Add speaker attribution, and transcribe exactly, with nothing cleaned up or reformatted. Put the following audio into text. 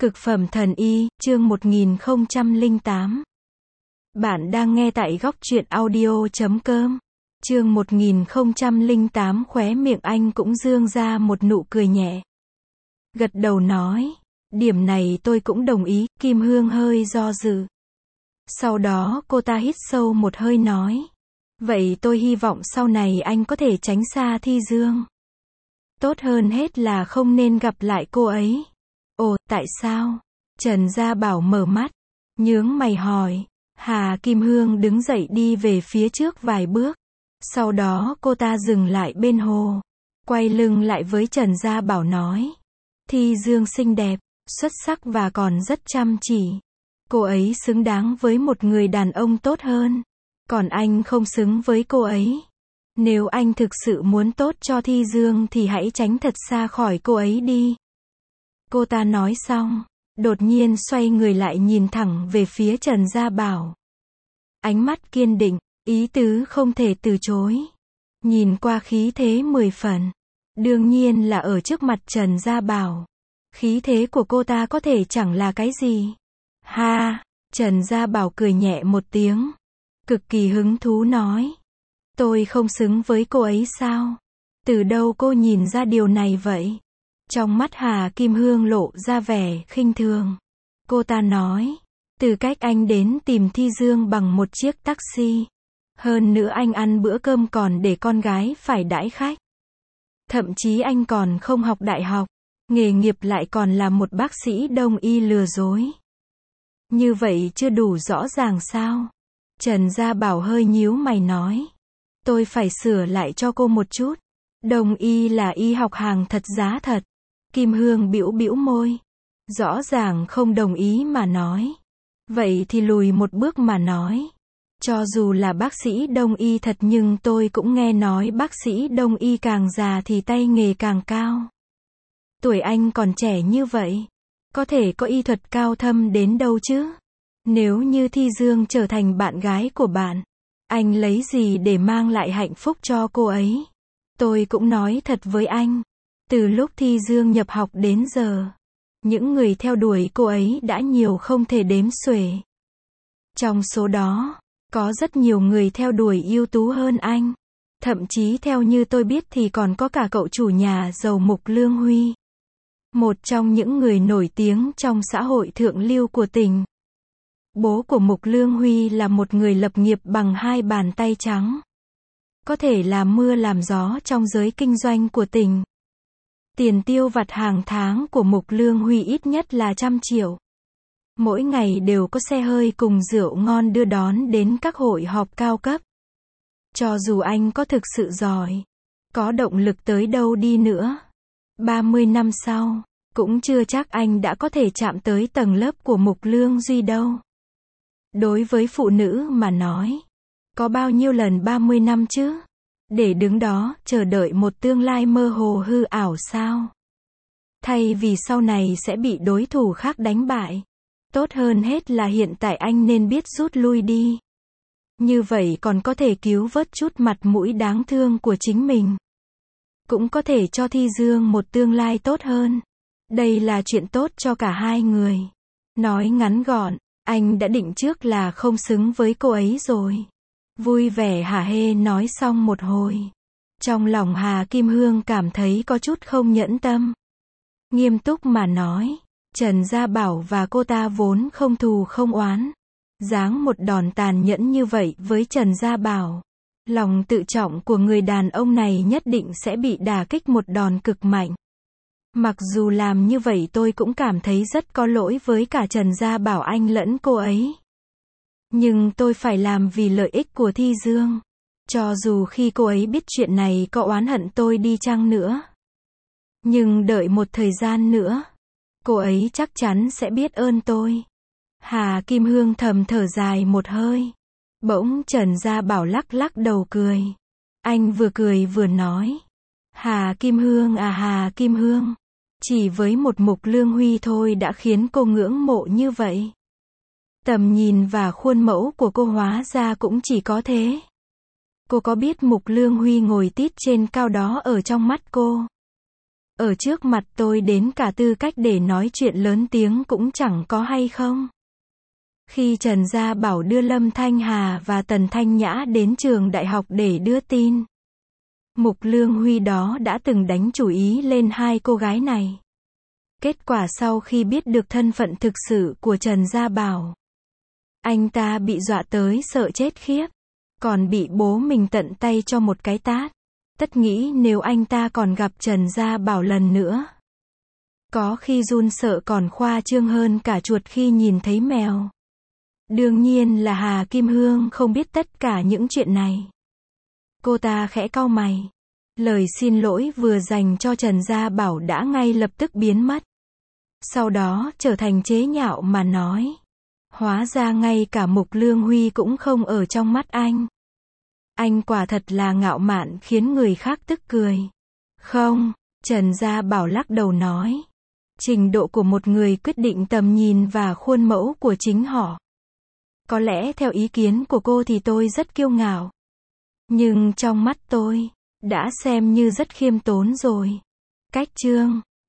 Speaker 1: Cực phẩm thần y, chương một nghìn không trăm lẻ tám. Bạn đang nghe tại góc truyện audio chấm com. Chương một nghìn không trăm lẻ tám, khóe miệng anh cũng dương ra một nụ cười nhẹ. Gật đầu nói, điểm này tôi cũng đồng ý. Kim Hương hơi do dự. Sau đó cô ta hít sâu một hơi nói, vậy tôi hy vọng sau này anh có thể tránh xa Thi Dương. Tốt hơn hết là không nên gặp lại cô ấy. Ồ, tại sao? Trần Gia Bảo mở mắt, nhướng mày hỏi. Hà Kim Hương đứng dậy đi về phía trước vài bước. Sau đó cô ta dừng lại bên hồ, quay lưng lại với Trần Gia Bảo nói, Thi Dương xinh đẹp, xuất sắc và còn rất chăm chỉ. Cô ấy xứng đáng với một người đàn ông tốt hơn. Còn anh không xứng với cô ấy. Nếu anh thực sự muốn tốt cho Thi Dương thì hãy tránh thật xa khỏi cô ấy đi. Cô ta nói xong, đột nhiên xoay người lại nhìn thẳng về phía Trần Gia Bảo. Ánh mắt kiên định, ý tứ không thể từ chối. Nhìn qua khí thế mười phần. Đương nhiên là ở trước mặt Trần Gia Bảo. Khí thế của cô ta có thể chẳng là cái gì. Ha, Trần Gia Bảo cười nhẹ một tiếng. Cực kỳ hứng thú nói. Tôi không xứng với cô ấy sao? Từ đâu cô nhìn ra điều này vậy? Trong mắt Hà Kim Hương lộ ra vẻ khinh thường. Cô ta nói, từ cách anh đến tìm Thi Dương bằng một chiếc taxi. Hơn nữa anh ăn bữa cơm còn để con gái phải đãi khách. Thậm chí anh còn không học đại học. Nghề nghiệp lại còn là một bác sĩ đông y lừa dối. Như vậy chưa đủ rõ ràng sao? Trần Gia Bảo hơi nhíu mày nói. Tôi phải sửa lại cho cô một chút. Đông y là y học hàng thật giá thật. Kim Hương bĩu bĩu môi. Rõ ràng không đồng ý mà nói. Vậy thì lùi một bước mà nói. Cho dù là bác sĩ đông y thật nhưng tôi cũng nghe nói bác sĩ đông y càng già thì tay nghề càng cao. Tuổi anh còn trẻ như vậy. Có thể có y thuật cao thâm đến đâu chứ? Nếu như Thi Dương trở thành bạn gái của bạn, anh lấy gì để mang lại hạnh phúc cho cô ấy? Tôi cũng nói thật với anh. Từ lúc Thi Dương nhập học đến giờ, những người theo đuổi cô ấy đã nhiều không thể đếm xuể. Trong số đó, có rất nhiều người theo đuổi ưu tú hơn anh. Thậm chí theo như tôi biết thì còn có cả cậu chủ nhà giàu Mục Lương Huy. Một trong những người nổi tiếng trong xã hội thượng lưu của tỉnh. Bố của Mục Lương Huy là một người lập nghiệp bằng hai bàn tay trắng. Có thể làm mưa làm gió trong giới kinh doanh của tỉnh. Tiền tiêu vặt hàng tháng của Mục Lương Huy ít nhất là trăm triệu. Mỗi ngày đều có xe hơi cùng rượu ngon đưa đón đến các hội họp cao cấp. Cho dù anh có thực sự giỏi, có động lực tới đâu đi nữa, ba mươi năm sau, cũng chưa chắc anh đã có thể chạm tới tầng lớp của Mục Lương Duy đâu. Đối với phụ nữ mà nói, có bao nhiêu lần ba mươi năm chứ? Để đứng đó, chờ đợi một tương lai mơ hồ hư ảo sao? Thay vì sau này sẽ bị đối thủ khác đánh bại. Tốt hơn hết là hiện tại anh nên biết rút lui đi. Như vậy còn có thể cứu vớt chút mặt mũi đáng thương của chính mình. Cũng có thể cho Thi Dương một tương lai tốt hơn. Đây là chuyện tốt cho cả hai người. Nói ngắn gọn, anh đã định trước là không xứng với cô ấy rồi. Vui vẻ hả hê nói xong một hồi. Trong lòng Hà Kim Hương cảm thấy có chút không nhẫn tâm. Nghiêm túc mà nói, Trần Gia Bảo và cô ta vốn không thù không oán. Giáng một đòn tàn nhẫn như vậy với Trần Gia Bảo. Lòng tự trọng của người đàn ông này nhất định sẽ bị đả kích một đòn cực mạnh. Mặc dù làm như vậy tôi cũng cảm thấy rất có lỗi với cả Trần Gia Bảo anh lẫn cô ấy. Nhưng tôi phải làm vì lợi ích của Thi Dương. Cho dù khi cô ấy biết chuyện này có oán hận tôi đi chăng nữa. Nhưng đợi một thời gian nữa, cô ấy chắc chắn sẽ biết ơn tôi. Hà Kim Hương thầm thở dài một hơi. Bỗng Trần Gia Bảo lắc lắc đầu cười. Anh vừa cười vừa nói. Hà Kim Hương à Hà Kim Hương. Chỉ với một Mục Lương Huy thôi đã khiến cô ngưỡng mộ như vậy. Tầm nhìn và khuôn mẫu của cô hóa ra cũng chỉ có thế. Cô có biết Mục Lương Huy ngồi tít trên cao đó ở trong mắt cô. Ở trước mặt tôi đến cả tư cách để nói chuyện lớn tiếng cũng chẳng có hay không? Khi Trần Gia Bảo đưa Lâm Thanh Hà và Tần Thanh Nhã đến trường đại học để đưa tin, Mục Lương Huy đó đã từng đánh chủ ý lên hai cô gái này. Kết quả sau khi biết được thân phận thực sự của Trần Gia Bảo, anh ta bị dọa tới sợ chết khiếp, còn bị bố mình tận tay cho một cái tát. Tất nghĩ nếu anh ta còn gặp Trần Gia Bảo lần nữa, có khi run sợ còn khoa trương hơn cả chuột khi nhìn thấy mèo. Đương nhiên là Hà Kim Hương không biết tất cả những chuyện này. Cô ta khẽ cau mày. Lời xin lỗi vừa dành cho Trần Gia Bảo đã ngay lập tức biến mất. Sau đó trở thành chế nhạo mà nói. Hóa ra ngay cả Mục Lương Huy cũng không ở trong mắt anh. Anh quả thật là ngạo mạn khiến người khác tức cười. Không, Trần Gia Bảo lắc đầu nói. Trình độ của một người quyết định tầm nhìn và khuôn mẫu của chính họ. Có lẽ theo ý kiến của cô thì tôi rất kiêu ngạo. Nhưng trong mắt tôi, đã xem như rất khiêm tốn rồi. Cách chương